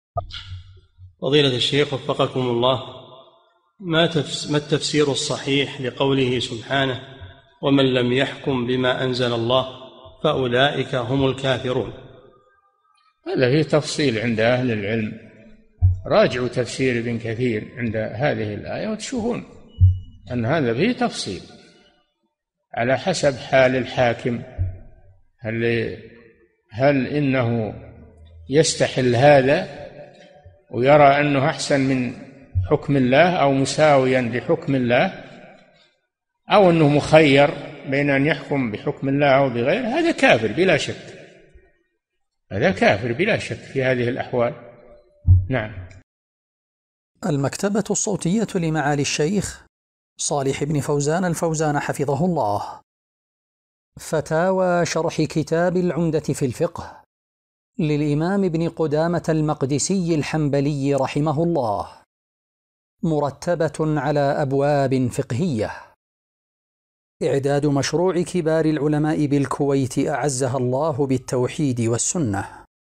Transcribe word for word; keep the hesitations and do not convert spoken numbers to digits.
فضيلة الشيخ وفقكم الله، ما تفس ما التفسير الصحيح لقوله سبحانه: ومن لم يحكم بما أنزل الله فأولئك هم الكافرون؟ هذا فيه تفصيل عند أهل العلم، راجعوا تفسير ابن كثير عند هذه الآية وتشوفون أن هذا فيه تفصيل على حسب حال الحاكم. هل هل إنه يستحل هذا ويرى أنه أحسن من حكم الله أو مساويا لحكم الله، أو أنه مخير بين أن يحكم بحكم الله أو بغيره، هذا كافر بلا شك، هذا كافر بلا شك في هذه الأحوال. نعم. المكتبة الصوتية لمعالي الشيخ صالح بن فوزان الفوزان حفظه الله. فتاوى شرح كتاب العمدة في الفقه للإمام ابن قدامة المقدسي الحنبلي رحمه الله، مرتبة على أبواب فقهية، إعداد مشروع كبار العلماء بالكويت أعزها الله بالتوحيد والسنة.